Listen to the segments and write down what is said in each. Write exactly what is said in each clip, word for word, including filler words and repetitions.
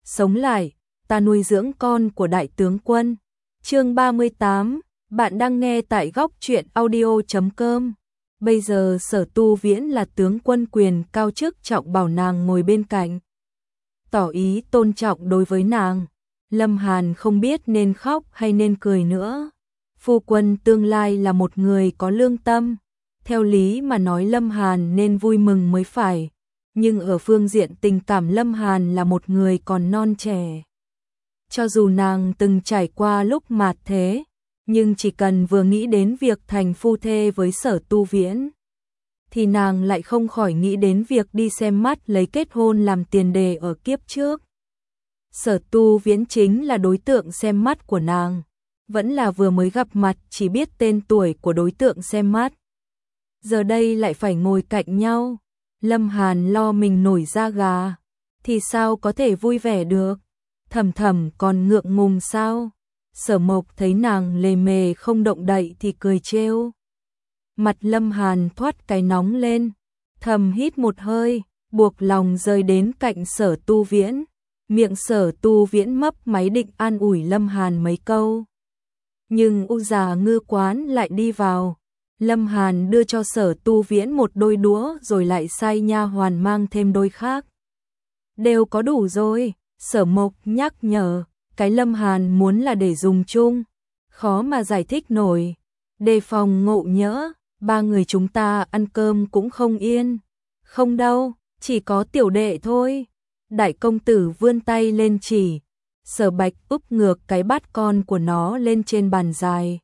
sống lại, ta nuôi dưỡng con của đại tướng quân. Chương ba mươi tám, bạn đang nghe tại góc truyện audio chấm com. Bây giờ Sở Tu Viễn là tướng quân quyền cao chức trọng bảo nàng ngồi bên cạnh, tỏ ý tôn trọng đối với nàng. Lâm Hàn không biết nên khóc hay nên cười nữa. Phu quân tương lai là một người có lương tâm, theo lý mà nói Lâm Hàn nên vui mừng mới phải, nhưng ở phương diện tình cảm Lâm Hàn là một người còn non trẻ. Cho dù nàng từng trải qua lúc mạt thế, nhưng chỉ cần vừa nghĩ đến việc thành phu thê với Sở Tu Viễn, thì nàng lại không khỏi nghĩ đến việc đi xem mắt lấy kết hôn làm tiền đề ở kiếp trước. Sở Tu Viễn chính là đối tượng xem mắt của nàng, vẫn là vừa mới gặp mặt chỉ biết tên tuổi của đối tượng xem mắt. Giờ đây lại phải ngồi cạnh nhau, Lâm Hàn lo mình nổi da gà, thì sao có thể vui vẻ được, thầm thầm còn ngượng ngùng sao. Sở Mộc thấy nàng lề mề không động đậy thì cười trêu. Mặt Lâm Hàn thoát cái nóng lên, thầm hít một hơi, buộc lòng rơi đến cạnh Sở Tu Viễn. Miệng Sở Tu Viễn mấp máy định an ủi Lâm Hàn mấy câu, nhưng U già ngư quán lại đi vào. Lâm Hàn đưa cho Sở Tu Viễn một đôi đũa rồi lại sai nha hoàn mang thêm đôi khác. Đều có đủ rồi, Sở Mộc nhắc nhở. Cái Lâm Hàn muốn là để dùng chung, khó mà giải thích nổi. Đề phòng ngộ nhỡ, ba người chúng ta ăn cơm cũng không yên. Không đâu, chỉ có tiểu đệ thôi. Đại công tử vươn tay lên chỉ, Sở Bạch úp ngược cái bát con của nó lên trên bàn dài,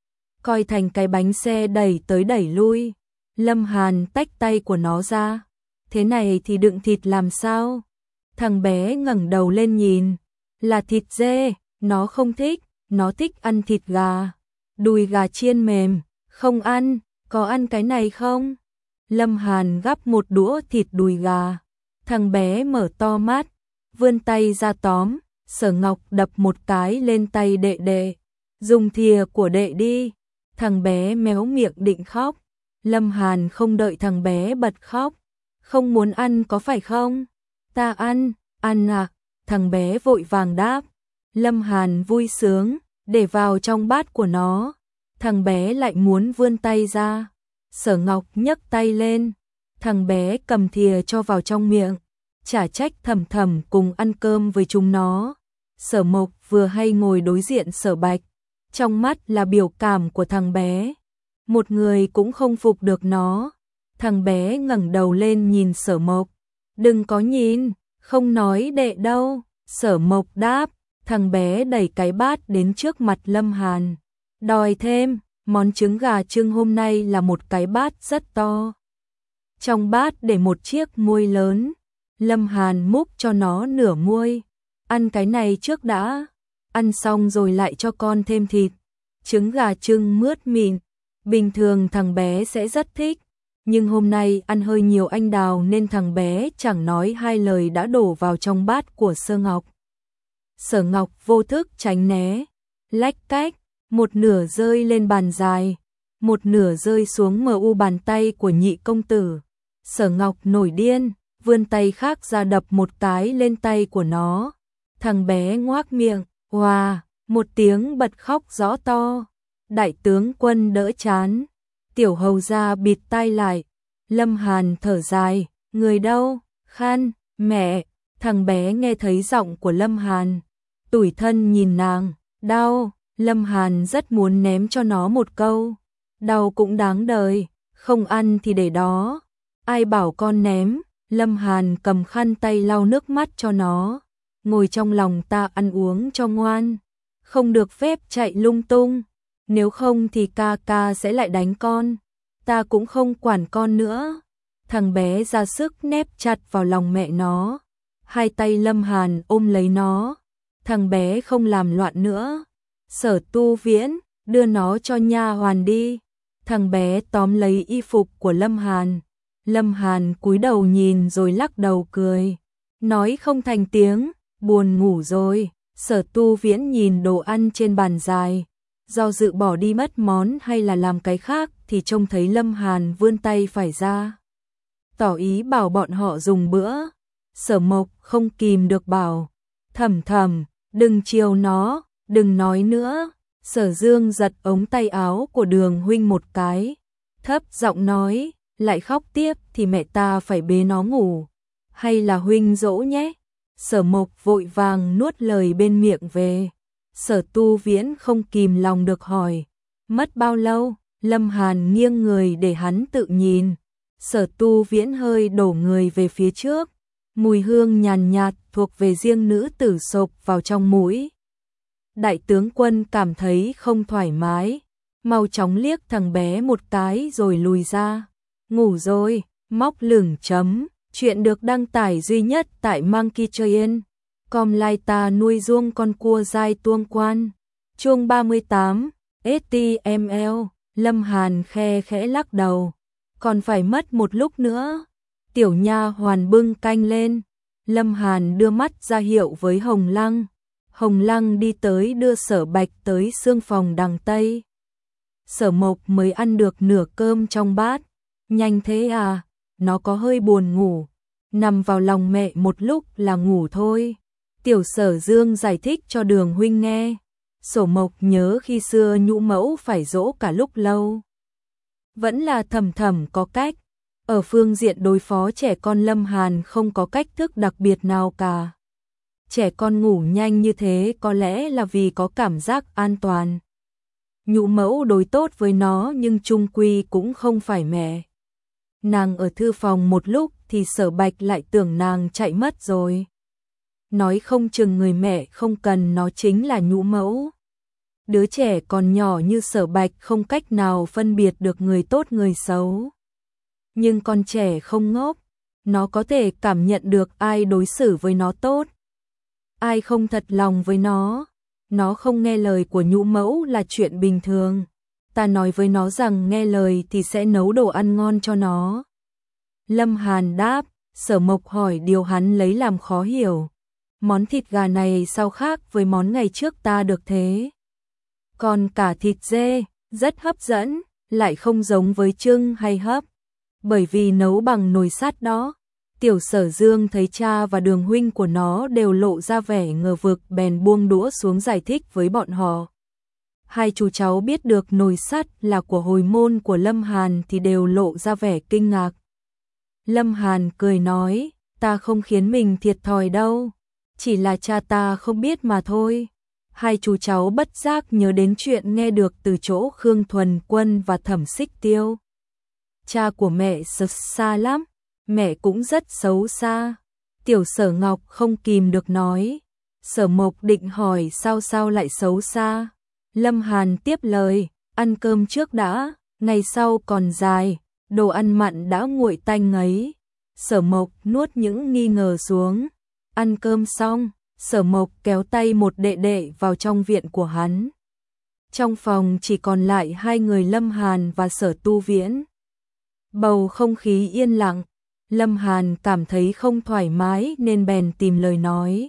coi thành cái bánh xe đẩy tới đẩy lui. Lâm Hàn tách tay của nó ra. Thế này thì đựng thịt làm sao? Thằng bé ngẩng đầu lên nhìn. Là thịt dê, nó không thích, nó thích ăn thịt gà. Đùi gà chiên mềm, không ăn, có ăn cái này không? Lâm Hàn gắp một đũa thịt đùi gà. Thằng bé mở to mắt, vươn tay ra tóm. Sở Ngọc đập một cái lên tay đệ đệ. Dùng thìa của đệ đi. Thằng bé méo miệng định khóc. Lâm Hàn không đợi thằng bé bật khóc. Không muốn ăn có phải không? Ta ăn, ăn à? Thằng bé vội vàng đáp. Lâm Hàn vui sướng, để vào trong bát của nó. Thằng bé lại muốn vươn tay ra. Sở Ngọc nhấc tay lên. Thằng bé cầm thìa cho vào trong miệng. Chả trách thầm thầm cùng ăn cơm với chúng nó. Sở Mộc vừa hay ngồi đối diện Sở Bạch. Trong mắt là biểu cảm của thằng bé. Một người cũng không phục được nó. Thằng bé ngẩng đầu lên nhìn Sở Mộc. Đừng có nhìn, không nói đệ đâu. Sở Mộc đáp. Thằng bé đẩy cái bát đến trước mặt Lâm Hàn. Đòi thêm, món trứng gà trưng hôm nay là một cái bát rất to. Trong bát để một chiếc muôi lớn. Lâm Hàn múc cho nó nửa muôi. Ăn cái này trước đã. Ăn xong rồi lại cho con thêm thịt. Trứng gà trưng mướt mịn. Bình thường thằng bé sẽ rất thích. Nhưng hôm nay ăn hơi nhiều anh đào nên thằng bé chẳng nói hai lời đã đổ vào trong bát của Sở Ngọc. Sở Ngọc vô thức tránh né. Lách cách, một nửa rơi lên bàn dài. Một nửa rơi xuống mờ u bàn tay của nhị công tử. Sở Ngọc nổi điên, vươn tay khác ra đập một cái lên tay của nó. Thằng bé ngoác miệng, wow, một tiếng bật khóc rõ to. Đại tướng quân đỡ chán. Tiểu hầu ra bịt tai lại. Lâm Hàn thở dài, người đâu? Khan, mẹ. Thằng bé nghe thấy giọng của Lâm Hàn, tủi thân nhìn nàng. Đau. Lâm Hàn rất muốn ném cho nó một câu. Đau cũng đáng đời, không ăn thì để đó. Ai bảo con ném? Lâm Hàn cầm khăn tay lau nước mắt cho nó. Ngồi trong lòng ta ăn uống cho ngoan. Không được phép chạy lung tung. Nếu không thì ca ca sẽ lại đánh con. Ta cũng không quản con nữa. Thằng bé ra sức nép chặt vào lòng mẹ nó. Hai tay Lâm Hàn ôm lấy nó. Thằng bé không làm loạn nữa. Sở Tu Viễn, đưa nó cho nha hoàn đi. Thằng bé tóm lấy y phục của Lâm Hàn. Lâm Hàn cúi đầu nhìn rồi lắc đầu cười. Nói không thành tiếng, buồn ngủ rồi. Sở Tu Viễn nhìn đồ ăn trên bàn dài. Do dự bỏ đi mất món hay là làm cái khác thì trông thấy Lâm Hàn vươn tay phải ra. Tỏ ý bảo bọn họ dùng bữa. Sở Mộc không kìm được bảo. Thầm thầm, đừng chiều nó, đừng nói nữa. Sở Dương giật ống tay áo của Đường huynh một cái, thấp giọng nói, lại khóc tiếp thì mẹ ta phải bế nó ngủ, hay là huynh dỗ nhé. Sở Mộc vội vàng nuốt lời bên miệng về. Sở Tu Viễn không kìm lòng được hỏi, mất bao lâu? Lâm Hàn nghiêng người để hắn tự nhìn. Sở Tu Viễn hơi đổ người về phía trước, mùi hương nhàn nhạt thuộc về riêng nữ tử xộc vào trong mũi. Đại tướng quân cảm thấy không thoải mái, mau chóng liếc thằng bé một cái rồi lùi ra. Ngủ rồi, móc lửng chấm, chuyện được đăng tải duy nhất tại Monkey Train. Com lai ta nuôi ruông con cua dai tuông quan. Chương ba mươi tám, ét tê em lờ, Lâm Hàn khe khẽ lắc đầu. Còn phải mất một lúc nữa. Tiểu nha hoàn bưng canh lên. Lâm Hàn đưa mắt ra hiệu với Hồng Lăng. Hồng Lăng đi tới đưa Sở Bạch tới xương phòng đằng Tây. Sở Mộc mới ăn được nửa cơm trong bát. Nhanh thế à, nó có hơi buồn ngủ. Nằm vào lòng mẹ một lúc là ngủ thôi. Tiểu Sở Dương giải thích cho Đường huynh nghe. Sở Mộc nhớ khi xưa nhũ mẫu phải dỗ cả lúc lâu. Vẫn là thầm thầm có cách. Ở phương diện đối phó trẻ con Lâm Hàn không có cách thức đặc biệt nào cả. Trẻ con ngủ nhanh như thế có lẽ là vì có cảm giác an toàn. Nhũ mẫu đối tốt với nó nhưng chung quy cũng không phải mẹ. Nàng ở thư phòng một lúc thì Sở Bạch lại tưởng nàng chạy mất rồi. Nói không chừng người mẹ không cần nó chính là nhũ mẫu. Đứa trẻ còn nhỏ như Sở Bạch không cách nào phân biệt được người tốt người xấu. Nhưng con trẻ không ngốc, nó có thể cảm nhận được ai đối xử với nó tốt, ai không thật lòng với nó. Nó không nghe lời của nhũ mẫu là chuyện bình thường. Ta nói với nó rằng nghe lời thì sẽ nấu đồ ăn ngon cho nó. Lâm Hàn đáp. Sở Mộc hỏi điều hắn lấy làm khó hiểu. Món thịt gà này sao khác với món ngày trước ta được thế? Còn cả thịt dê, rất hấp dẫn, lại không giống với trưng hay hấp. Bởi vì nấu bằng nồi sắt đó. Tiểu Sở Dương thấy cha và Đường huynh của nó đều lộ ra vẻ ngờ vực bèn buông đũa xuống giải thích với bọn họ. Hai chú cháu biết được nồi sắt là của hồi môn của Lâm Hàn thì đều lộ ra vẻ kinh ngạc. Lâm Hàn cười nói, ta không khiến mình thiệt thòi đâu, chỉ là cha ta không biết mà thôi. Hai chú cháu bất giác nhớ đến chuyện nghe được từ chỗ Khương Thuần Quân và Thẩm Xích Tiêu. Cha của mẹ xấu xa lắm, mẹ cũng rất xấu xa. Tiểu Sở Ngọc không kìm được nói. Sở Mộc định hỏi sao sao lại xấu xa. Lâm Hàn tiếp lời, ăn cơm trước đã, ngày sau còn dài, đồ ăn mặn đã nguội tanh ngấy. Sở Mộc nuốt những nghi ngờ xuống. Ăn cơm xong, Sở Mộc kéo tay một đệ đệ vào trong viện của hắn. Trong phòng chỉ còn lại hai người Lâm Hàn và Sở Tu Viễn. Bầu không khí yên lặng. Lâm Hàn cảm thấy không thoải mái nên bèn tìm lời nói.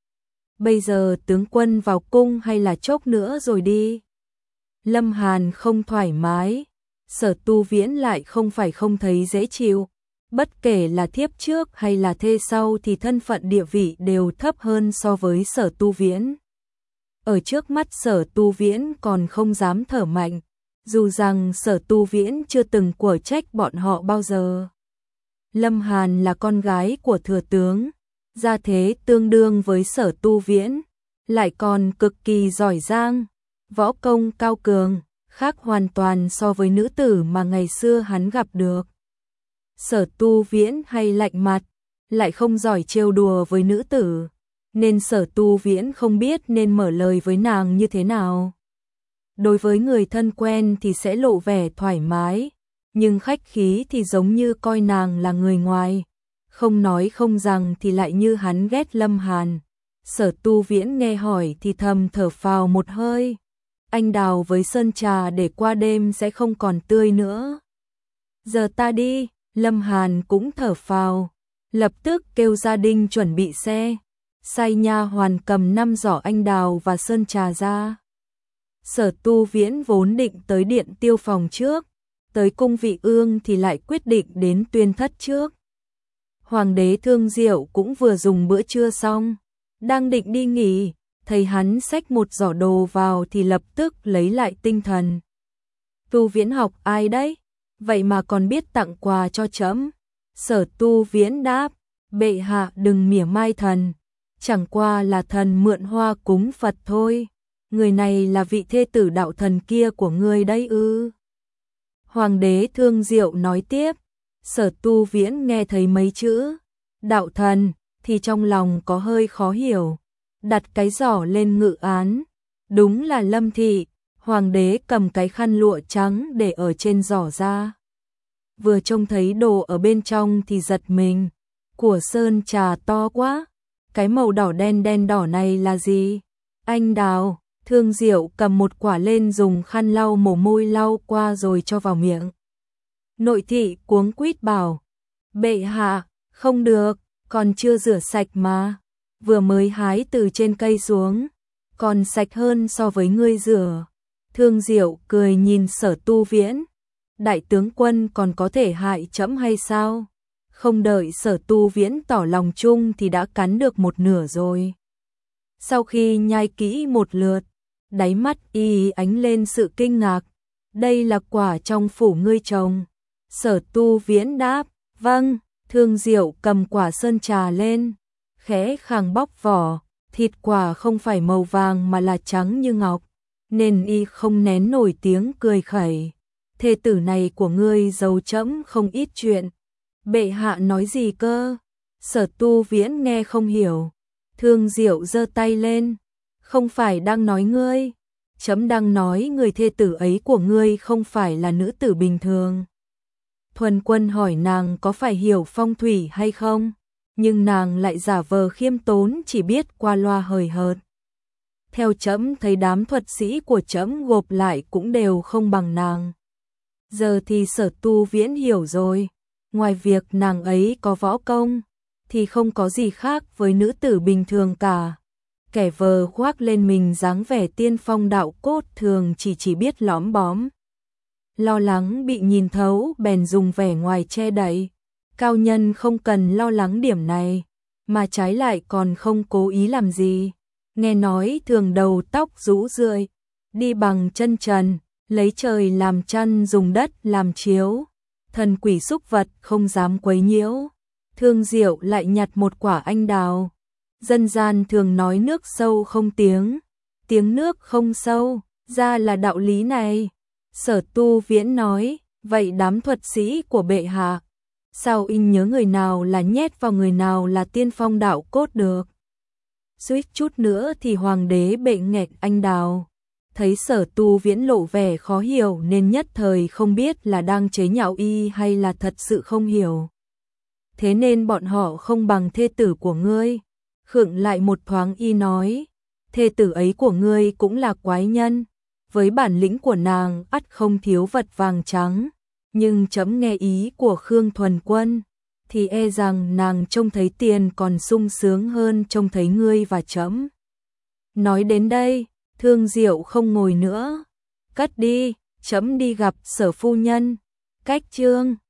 Bây giờ tướng quân vào cung hay là chốc nữa rồi đi? Lâm Hàn không thoải mái. Sở Tu Viễn lại không phải không thấy dễ chịu. Bất kể là thiếp trước hay là thê sau thì thân phận địa vị đều thấp hơn so với Sở Tu Viễn. Ở trước mắt Sở Tu Viễn còn không dám thở mạnh, dù rằng Sở Tu Viễn chưa từng quở trách bọn họ bao giờ. Lâm Hàn là con gái của thừa tướng, gia thế tương đương với Sở Tu Viễn, lại còn cực kỳ giỏi giang, võ công cao cường, khác hoàn toàn so với nữ tử mà ngày xưa hắn gặp được. Sở Tu Viễn hay lạnh mặt, lại không giỏi trêu đùa với nữ tử, nên Sở Tu Viễn không biết nên mở lời với nàng như thế nào. Đối với người thân quen thì sẽ lộ vẻ thoải mái, nhưng khách khí thì giống như coi nàng là người ngoài, không nói không rằng thì lại như hắn ghét Lâm Hàn. Sở Tu Viễn nghe hỏi thì thầm thở phào một hơi. Anh đào với sơn trà để qua đêm sẽ không còn tươi nữa. Giờ ta đi. Lâm Hàn cũng thở phào, lập tức kêu gia đình chuẩn bị xe, sai nha hoàn cầm năm giỏ anh đào và sơn trà ra. Sở Tu Viễn vốn định tới điện tiêu phòng trước, tới cung Vị Ương thì lại quyết định đến Tuyên Thất trước. Hoàng đế Thương Diệu cũng vừa dùng bữa trưa xong, đang định đi nghỉ, thấy hắn xách một giỏ đồ vào thì lập tức lấy lại tinh thần. Tu Viễn học ai đấy? Vậy mà còn biết tặng quà cho trẫm. Sở Tu Viễn đáp, bệ hạ đừng mỉa mai thần, chẳng qua là thần mượn hoa cúng Phật thôi. Người này là vị thê tử đạo thần kia của ngươi đấy ư? Hoàng đế Thương Diệu nói tiếp. Sở Tu Viễn nghe thấy mấy chữ đạo thần thì trong lòng có hơi khó hiểu, đặt cái giỏ lên ngự án. Đúng là Lâm thị. Hoàng đế cầm cái khăn lụa trắng để ở trên giỏ ra. Vừa trông thấy đồ ở bên trong thì giật mình. Của sơn trà to quá. Cái màu đỏ đen đen đỏ này là gì? Anh đào. Thương Diệu cầm một quả lên dùng khăn lau mồ môi lau qua rồi cho vào miệng. Nội thị cuống quýt bảo, bệ hạ, không được, còn chưa rửa sạch mà. Vừa mới hái từ trên cây xuống, còn sạch hơn so với ngươi rửa. Thương Diệu cười nhìn Sở Tu Viễn, đại tướng quân còn có thể hại trẫm hay sao? Không đợi Sở Tu Viễn tỏ lòng chung thì đã cắn được một nửa rồi. Sau khi nhai kỹ một lượt, đáy mắt y ánh lên sự kinh ngạc. Đây là quả trong phủ ngươi trồng. Sở Tu Viễn đáp, vâng. Thương Diệu cầm quả sơn trà lên, khẽ khàng bóc vỏ, thịt quả không phải màu vàng mà là trắng như ngọc, nên y không nén nổi tiếng cười khẩy. Thê tử này của ngươi giấu trẫm không ít chuyện. Bệ hạ nói gì cơ? Sở Tu Viễn nghe không hiểu. Thương Diệu giơ tay lên, không phải đang nói ngươi, trẫm đang nói người thê tử ấy của ngươi không phải là nữ tử bình thường. Thuần Quân hỏi nàng có phải hiểu phong thủy hay không, nhưng nàng lại giả vờ khiêm tốn chỉ biết qua loa hời hợt. Theo trẫm thấy đám thuật sĩ của trẫm gộp lại cũng đều không bằng nàng. Giờ thì Sở Tu Viễn hiểu rồi, ngoài việc nàng ấy có võ công, thì không có gì khác với nữ tử bình thường cả. Kẻ vờ khoác lên mình dáng vẻ tiên phong đạo cốt thường chỉ chỉ biết lõm bóm. Lo lắng bị nhìn thấu bèn dùng vẻ ngoài che đậy. Cao nhân không cần lo lắng điểm này, mà trái lại còn không cố ý làm gì. Nghe nói thường đầu tóc rũ rượi, đi bằng chân trần, lấy trời làm chăn dùng đất làm chiếu. Thần quỷ xúc vật không dám quấy nhiễu. Thương Diệu lại nhặt một quả anh đào. Dân gian thường nói nước sâu không tiếng, tiếng nước không sâu, ra là đạo lý này. Sở Tu Viễn nói, vậy đám thuật sĩ của bệ hạ, sao in nhớ người nào là nhét vào người nào là tiên phong đạo cốt được? Suýt chút nữa thì hoàng đế bệ nghẹt anh đào. Thấy Sở Tu Viễn lộ vẻ khó hiểu nên nhất thời không biết là đang chế nhạo y hay là thật sự không hiểu. Thế nên bọn họ không bằng thê tử của ngươi. Khựng lại một thoáng y nói, thê tử ấy của ngươi cũng là quái nhân, với bản lĩnh của nàng ắt không thiếu vật vàng trắng, nhưng trẫm nghe ý của Khương Thuần Quân, thì e rằng nàng trông thấy tiền còn sung sướng hơn trông thấy ngươi và trẫm. Nói đến đây, Thương Diệu không ngồi nữa, cất đi, trẫm đi gặp Sở phu nhân. Cách chương